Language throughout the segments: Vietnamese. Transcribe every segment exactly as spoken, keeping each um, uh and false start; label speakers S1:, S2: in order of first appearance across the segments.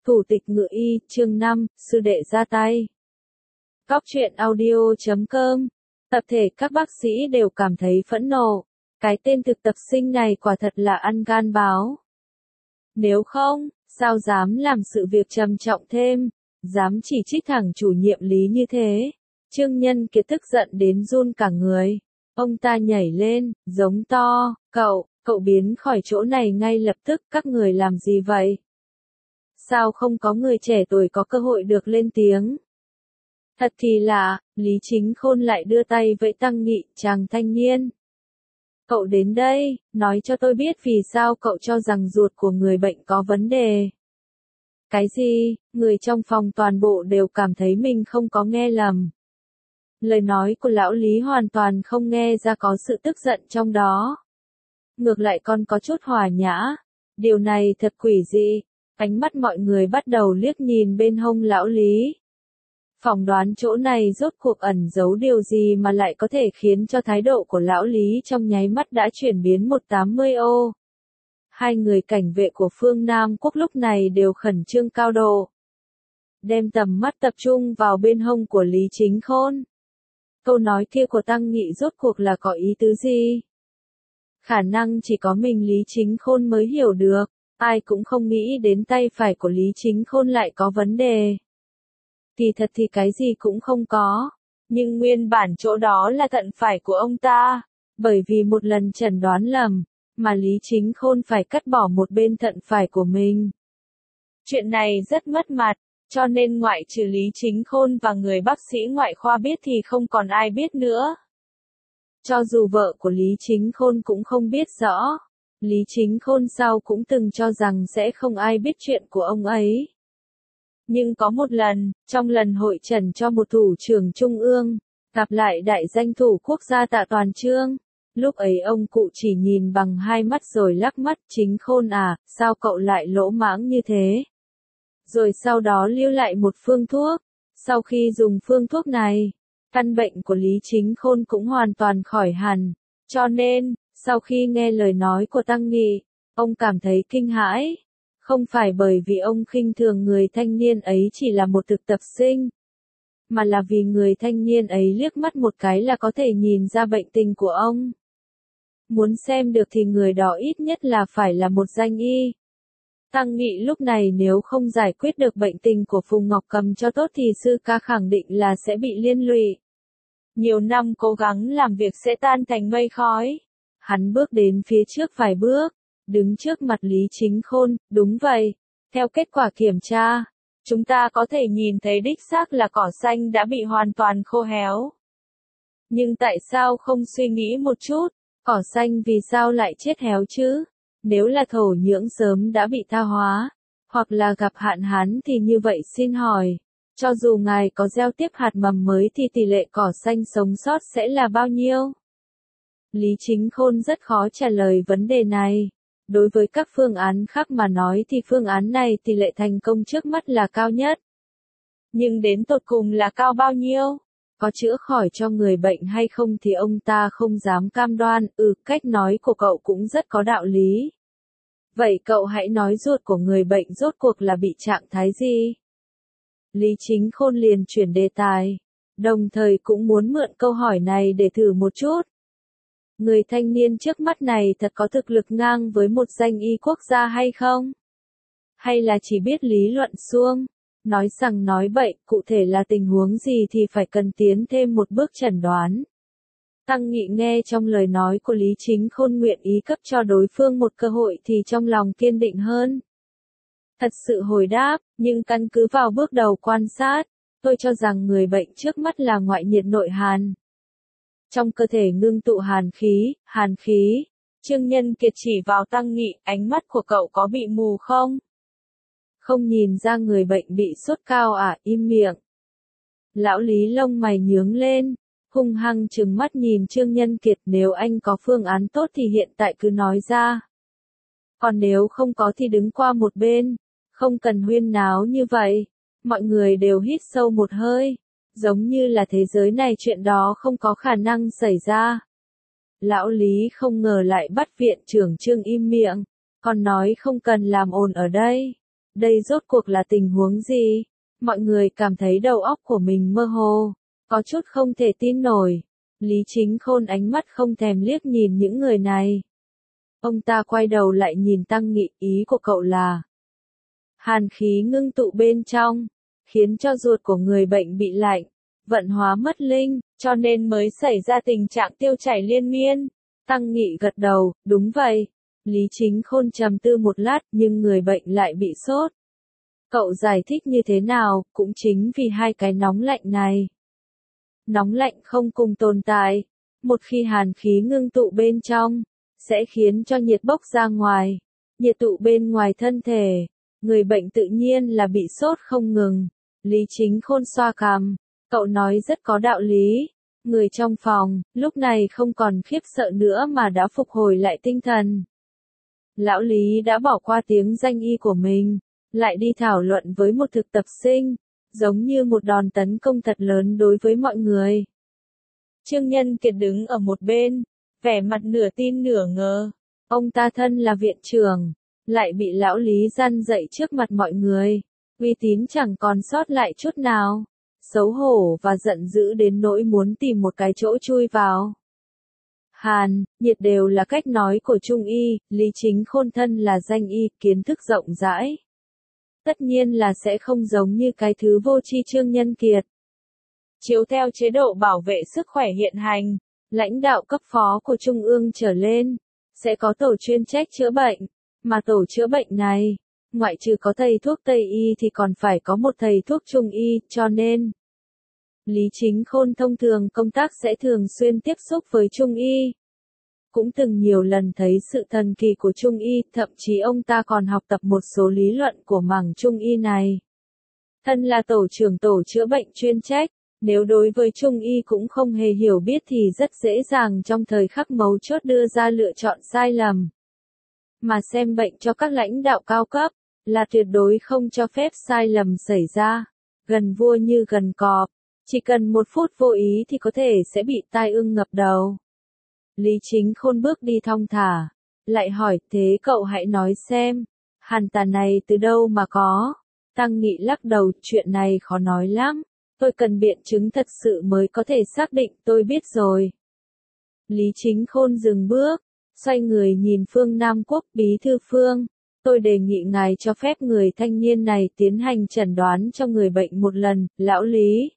S1: Thủ tịch Ngự Y, chương năm, sư đệ ra tay. Cóc truyện audio chấm com. Tập thể các bác sĩ đều cảm thấy phẫn nộ. Cái tên thực tập sinh này quả thật là ăn gan báo. Nếu không, sao dám làm sự việc trầm trọng thêm, dám chỉ trích thẳng chủ nhiệm Lý như thế. Trương Nhân Kiệt tức giận đến run cả người. Ông ta nhảy lên, giống to, cậu, cậu biến khỏi chỗ này ngay lập tức, các người làm gì vậy? Sao không có người trẻ tuổi có cơ hội được lên tiếng? Thật thì lạ, Lý Chính Khôn lại đưa tay vẫy Tăng Nghị, chàng thanh niên. Cậu đến đây, nói cho tôi biết vì sao cậu cho rằng ruột của người bệnh có vấn đề. Cái gì? Người trong phòng toàn bộ đều cảm thấy mình không có nghe lầm. Lời nói của lão Lý hoàn toàn không nghe ra có sự tức giận trong đó. Ngược lại còn có chút hòa nhã. Điều này thật quỷ dị. Ánh mắt mọi người bắt đầu liếc nhìn bên hông lão Lý. Phỏng đoán chỗ này rốt cuộc ẩn giấu điều gì mà lại có thể khiến cho thái độ của lão Lý trong nháy mắt đã chuyển biến một trăm tám mươi ô. Hai người cảnh vệ của phương Nam Quốc lúc này đều khẩn trương cao độ. Đem tầm mắt tập trung vào bên hông của Lý Chính Khôn. Câu nói kia của Tăng Nghị rốt cuộc là có ý tứ gì? Khả năng chỉ có mình Lý Chính Khôn mới hiểu được. Ai cũng không nghĩ đến tay phải của Lý Chính Khôn lại có vấn đề. Thì thật thì cái gì cũng không có. Nhưng nguyên bản chỗ đó là thận phải của ông ta. Bởi vì một lần chẩn đoán lầm, mà Lý Chính Khôn phải cắt bỏ một bên thận phải của mình. Chuyện này rất mất mặt, cho nên ngoại trừ Lý Chính Khôn và người bác sĩ ngoại khoa biết thì không còn ai biết nữa. Cho dù vợ của Lý Chính Khôn cũng không biết rõ. Lý Chính Khôn sau cũng từng cho rằng sẽ không ai biết chuyện của ông ấy. Nhưng có một lần, trong lần hội trần cho một thủ trưởng trung ương, gặp lại đại danh thủ quốc gia Tạ Toàn Chương. Lúc ấy ông cụ chỉ nhìn bằng hai mắt rồi lắc mắt, Chính Khôn à, sao cậu lại lỗ mãng như thế? Rồi sau đó lưu lại một phương thuốc. Sau khi dùng phương thuốc này, căn bệnh của Lý Chính Khôn cũng hoàn toàn khỏi hẳn. Cho nên, sau khi nghe lời nói của Tăng Nghị, ông cảm thấy kinh hãi. Không phải bởi vì ông khinh thường người thanh niên ấy chỉ là một thực tập sinh, mà là vì người thanh niên ấy liếc mắt một cái là có thể nhìn ra bệnh tình của ông. Muốn xem được thì người đó ít nhất là phải là một danh y. Tăng Nghị lúc này nếu không giải quyết được bệnh tình của Phùng Ngọc Cầm cho tốt thì sư ca khẳng định là sẽ bị liên lụy. Nhiều năm cố gắng làm việc sẽ tan thành mây khói. Hắn bước đến phía trước vài bước, đứng trước mặt Lý Chính Khôn, đúng vậy. Theo kết quả kiểm tra, chúng ta có thể nhìn thấy đích xác là cỏ xanh đã bị hoàn toàn khô héo. Nhưng tại sao không suy nghĩ một chút, cỏ xanh vì sao lại chết héo chứ? Nếu là thổ nhưỡng sớm đã bị tha hóa, hoặc là gặp hạn hán thì như vậy xin hỏi, cho dù ngài có gieo tiếp hạt mầm mới thì tỷ lệ cỏ xanh sống sót sẽ là bao nhiêu? Lý Chính Khôn rất khó trả lời vấn đề này. Đối với các phương án khác mà nói thì phương án này tỷ lệ thành công trước mắt là cao nhất. Nhưng đến tột cùng là cao bao nhiêu? Có chữa khỏi cho người bệnh hay không thì ông ta không dám cam đoan. Ừ, cách nói của cậu cũng rất có đạo lý. Vậy cậu hãy nói ruột của người bệnh rốt cuộc là bị trạng thái gì? Lý Chính Khôn liền chuyển đề tài. Đồng thời cũng muốn mượn câu hỏi này để thử một chút. Người thanh niên trước mắt này thật có thực lực ngang với một danh y quốc gia hay không? Hay là chỉ biết lý luận suông? Nói rằng nói bậy, cụ thể là tình huống gì thì phải cần tiến thêm một bước chẩn đoán. Tăng Nghị nghe trong lời nói của Lý Chính Khôn nguyện ý cấp cho đối phương một cơ hội thì trong lòng kiên định hơn. Thật sự hồi đáp, nhưng căn cứ vào bước đầu quan sát, tôi cho rằng người bệnh trước mắt là ngoại nhiệt nội hàn. Trong cơ thể ngưng tụ hàn khí, hàn khí. Trương Nhân Kiệt chỉ vào Tăng Nghị, ánh mắt của cậu có bị mù không? Không nhìn ra người bệnh bị sốt cao à, im miệng. Lão Lý lông mày nhướng lên, hung hăng trừng mắt nhìn Trương Nhân Kiệt, nếu anh có phương án tốt thì hiện tại cứ nói ra. Còn nếu không có thì đứng qua một bên, không cần huyên náo như vậy. Mọi người đều hít sâu một hơi. Giống như là thế giới này chuyện đó không có khả năng xảy ra. Lão Lý không ngờ lại bắt viện trưởng Trương im miệng, còn nói không cần làm ồn ở đây. đây rốt cuộc là tình huống gì? Mọi người cảm thấy đầu óc của mình mơ hồ, có chút không thể tin nổi. Lý Chính Khôn ánh mắt không thèm liếc nhìn những người này. Ông ta quay đầu lại nhìn Tăng Nghị, ý của cậu là hàn khí ngưng tụ bên trong, khiến cho ruột của người bệnh bị lạnh, vận hóa mất linh, cho nên mới xảy ra tình trạng tiêu chảy liên miên. Tăng Nghị gật đầu, đúng vậy. Lý Chính Khôn trầm tư một lát, nhưng người bệnh lại bị sốt. Cậu giải thích như thế nào, cũng chính vì hai cái nóng lạnh này. Nóng lạnh không cùng tồn tại. Một khi hàn khí ngưng tụ bên trong, sẽ khiến cho nhiệt bốc ra ngoài. Nhiệt tụ bên ngoài thân thể. Người bệnh tự nhiên là bị sốt không ngừng. Lý Chính Khôn xoa cằm. Cậu nói rất có đạo lý. Người trong phòng, lúc này không còn khiếp sợ nữa mà đã phục hồi lại tinh thần. Lão Lý đã bỏ qua tiếng danh y của mình, lại đi thảo luận với một thực tập sinh, giống như một đòn tấn công thật lớn đối với mọi người. Trương Nhân Kiệt đứng ở một bên, vẻ mặt nửa tin nửa ngờ. Ông ta thân là viện trưởng, lại bị lão Lý răn dạy trước mặt mọi người. Uy tín chẳng còn sót lại chút nào. Xấu hổ và giận dữ đến nỗi muốn tìm một cái chỗ chui vào. Hàn, nhiệt đều là cách nói của Trung y, Lý Chính Khôn thân là danh y, kiến thức rộng rãi. Tất nhiên là sẽ không giống như cái thứ vô tri Trương Nhân Kiệt. Chiếu theo chế độ bảo vệ sức khỏe hiện hành, lãnh đạo cấp phó của Trung ương trở lên, sẽ có tổ chuyên trách chữa bệnh, mà tổ chữa bệnh này, ngoại trừ có thầy thuốc Tây y thì còn phải có một thầy thuốc Trung y, cho nên Lý Chính Khôn thông thường công tác sẽ thường xuyên tiếp xúc với Trung y. Cũng từng nhiều lần thấy sự thần kỳ của Trung y, thậm chí ông ta còn học tập một số lý luận của mảng Trung y này. Thân là tổ trưởng tổ chữa bệnh chuyên trách, nếu đối với Trung y cũng không hề hiểu biết thì rất dễ dàng trong thời khắc mấu chốt đưa ra lựa chọn sai lầm. Mà xem bệnh cho các lãnh đạo cao cấp, là tuyệt đối không cho phép sai lầm xảy ra. Gần vua như gần cọp, chỉ cần một phút vô ý thì có thể sẽ bị tai ương ngập đầu. Lý Chính Khôn bước đi thong thả, lại hỏi, thế cậu hãy nói xem, hàn tà này từ đâu mà có? Tăng Nghị lắc đầu, chuyện này khó nói lắm, tôi cần biện chứng thật sự mới có thể xác định, tôi biết rồi. Lý Chính Khôn dừng bước, xoay người nhìn Phương Nam Quốc, bí thư Phương, tôi đề nghị ngài cho phép người thanh niên này tiến hành chẩn đoán cho người bệnh một lần, lão Lý.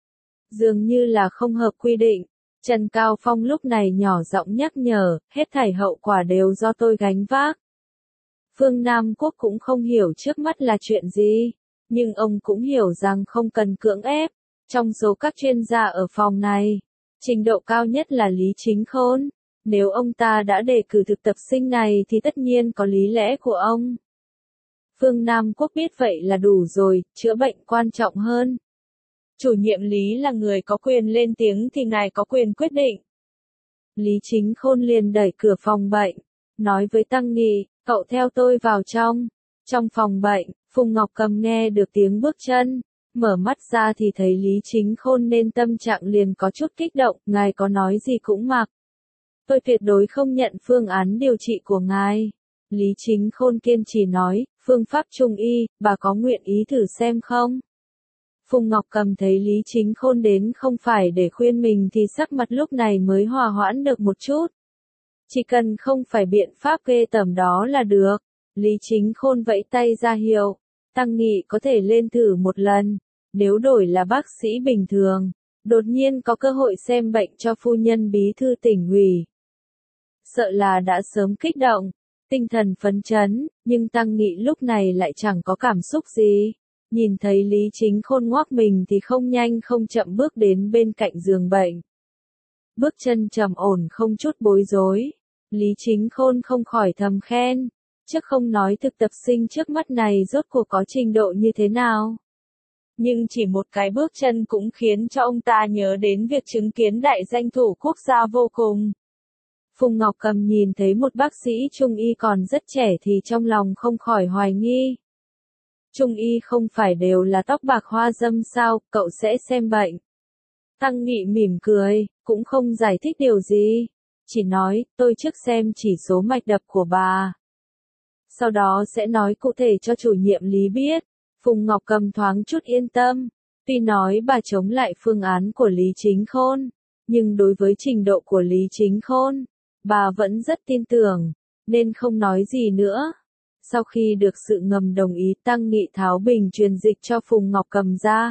S1: Dường như là không hợp quy định. Trần Cao Phong lúc này nhỏ giọng nhắc nhở, hết thảy hậu quả đều do tôi gánh vác. Phương Nam Quốc cũng không hiểu trước mắt là chuyện gì, nhưng ông cũng hiểu rằng không cần cưỡng ép. Trong số các chuyên gia ở phòng này, trình độ cao nhất là Lý Chính Khôn. Nếu ông ta đã đề cử thực tập sinh này thì tất nhiên có lý lẽ của ông. Phương Nam Quốc biết vậy là đủ rồi, chữa bệnh quan trọng hơn. Chủ nhiệm Lý là người có quyền lên tiếng thì ngài có quyền quyết định. Lý Chính Khôn liền đẩy cửa phòng bệnh, nói với Tăng Nghị, cậu theo tôi vào trong. Trong phòng bệnh, Phùng Ngọc Cầm nghe được tiếng bước chân, mở mắt ra thì thấy Lý Chính Khôn nên tâm trạng liền có chút kích động, ngài có nói gì cũng mặc. Tôi tuyệt đối không nhận phương án điều trị của ngài. Lý Chính Khôn kiên trì nói, phương pháp Trung y, bà có nguyện ý thử xem không? Phùng Ngọc Cầm thấy Lý Chính Khôn đến không phải để khuyên mình thì sắc mặt lúc này mới hòa hoãn được một chút. Chỉ cần không phải biện pháp ghê tởm đó là được. Lý Chính Khôn vẫy tay ra hiệu, Tăng Nghị có thể lên thử một lần. Nếu đổi là bác sĩ bình thường, đột nhiên có cơ hội xem bệnh cho phu nhân bí thư tỉnh ủy, sợ là đã sớm kích động, tinh thần phấn chấn, nhưng Tăng Nghị lúc này lại chẳng có cảm xúc gì. Nhìn thấy Lý Chính Khôn ngoác mình thì không nhanh không chậm bước đến bên cạnh giường bệnh. Bước chân trầm ổn không chút bối rối. Lý Chính Khôn không khỏi thầm khen. Chứ không nói thực tập sinh trước mắt này rốt cuộc có trình độ như thế nào. Nhưng chỉ một cái bước chân cũng khiến cho ông ta nhớ đến việc chứng kiến đại danh thủ quốc gia vô cùng. Phùng Ngọc Cầm nhìn thấy một bác sĩ Trung y còn rất trẻ thì trong lòng không khỏi hoài nghi. Trung y không phải đều là tóc bạc hoa dâm sao, cậu sẽ xem bệnh. Tăng Nghị mỉm cười, cũng không giải thích điều gì. Chỉ nói, tôi trước xem chỉ số mạch đập của bà. sau đó sẽ nói cụ thể cho chủ nhiệm Lý biết. Phùng Ngọc Cầm thoáng chút yên tâm, tuy nói bà chống lại phương án của Lý Chính Khôn, nhưng đối với trình độ của Lý Chính Khôn, bà vẫn rất tin tưởng, nên không nói gì nữa. Sau khi được sự ngầm đồng ý, Tăng Nghị tháo bình truyền dịch cho Phùng Ngọc Cầm ra.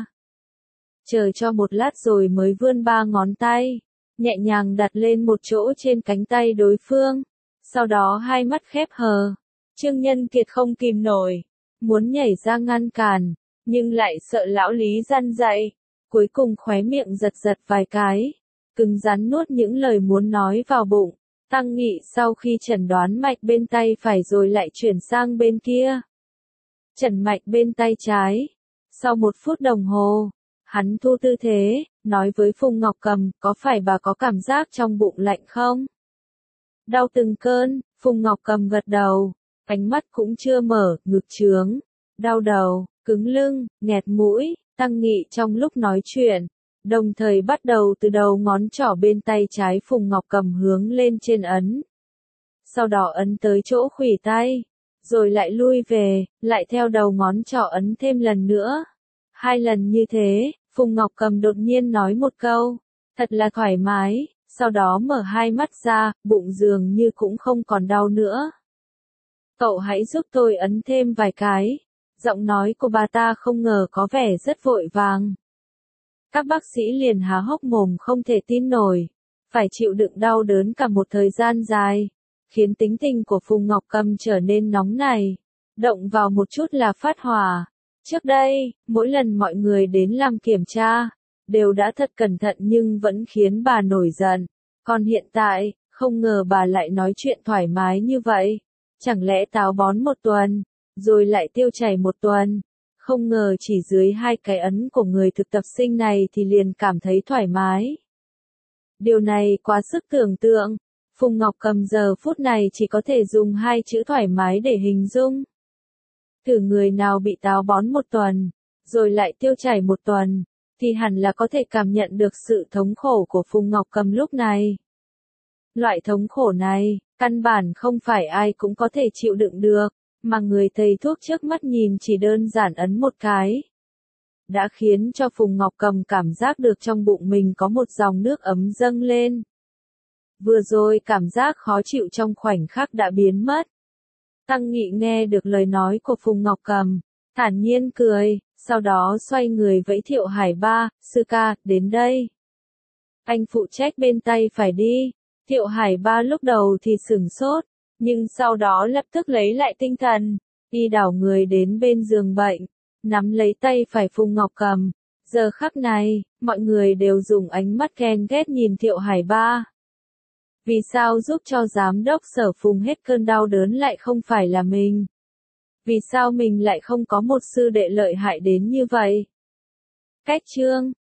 S1: Chờ cho một lát rồi mới vươn ba ngón tay, nhẹ nhàng đặt lên một chỗ trên cánh tay đối phương. Sau đó hai mắt khép hờ. Trương Nhân Kiệt không kìm nổi, muốn nhảy ra ngăn cản, nhưng lại sợ lão Lý răn dạy. Cuối cùng khóe miệng giật giật vài cái, cứng rắn nuốt những lời muốn nói vào bụng. Tăng Nghị sau khi chẩn đoán mạch bên tay phải rồi lại chuyển sang bên kia. Chẩn mạch bên tay trái. Sau một phút đồng hồ, hắn thu tư thế, nói với Phùng Ngọc Cầm, có phải bà có cảm giác trong bụng lạnh không? Đau từng cơn, Phùng Ngọc Cầm gật đầu, ánh mắt cũng chưa mở, ngực trướng, đau đầu, cứng lưng, nghẹt mũi. Tăng Nghị trong lúc nói chuyện, đồng thời bắt đầu từ đầu ngón trỏ bên tay trái Phùng Ngọc Cầm hướng lên trên ấn. Sau đó ấn tới chỗ khuỷu tay, rồi lại lui về, lại theo đầu ngón trỏ ấn thêm lần nữa. Hai lần như thế, Phùng Ngọc Cầm đột nhiên nói một câu, thật là thoải mái, sau đó mở hai mắt ra, bụng dường như cũng không còn đau nữa. Cậu hãy giúp tôi ấn thêm vài cái. Giọng nói của bà ta không ngờ có vẻ rất vội vàng. Các bác sĩ liền há hốc mồm không thể tin nổi, phải chịu đựng đau đớn cả một thời gian dài, khiến tính tình của Phùng Ngọc Cầm trở nên nóng nảy, động vào một chút là phát hỏa. Trước đây, mỗi lần mọi người đến làm kiểm tra, đều đã thật cẩn thận nhưng vẫn khiến bà nổi giận. Còn hiện tại, không ngờ bà lại nói chuyện thoải mái như vậy. Chẳng lẽ táo bón một tuần, rồi lại tiêu chảy một tuần? Không ngờ chỉ dưới hai cái ấn của người thực tập sinh này thì liền cảm thấy thoải mái. Điều này quá sức tưởng tượng. Phùng Ngọc Cầm giờ phút này chỉ có thể dùng hai chữ thoải mái để hình dung. Thử người nào bị táo bón một tuần, rồi lại tiêu chảy một tuần, thì hẳn là có thể cảm nhận được sự thống khổ của Phùng Ngọc Cầm lúc này. Loại thống khổ này, căn bản không phải ai cũng có thể chịu đựng được, mà người thầy thuốc trước mắt nhìn chỉ đơn giản ấn một cái, đã khiến cho Phùng Ngọc Cầm cảm giác được trong bụng mình có một dòng nước ấm dâng lên. Vừa rồi cảm giác khó chịu trong khoảnh khắc đã biến mất. Tăng Nghị nghe được lời nói của Phùng Ngọc Cầm, thản nhiên cười, sau đó xoay người vẫy Thiệu Hải Ba, sư ca, đến đây. Anh phụ trách bên tay phải đi. Thiệu Hải Ba lúc đầu thì sửng sốt, nhưng sau đó lập tức lấy lại tinh thần, đi đảo người đến bên giường bệnh, nắm lấy tay phải Phùng Ngọc Cầm. Giờ khắc này, mọi người đều dùng ánh mắt ghen ghét nhìn Thiệu Hải Ba. Vì sao giúp cho giám đốc Sở Phùng hết cơn đau đớn lại không phải là mình? Vì sao mình lại không có một sư đệ lợi hại đến như vậy? Cách chương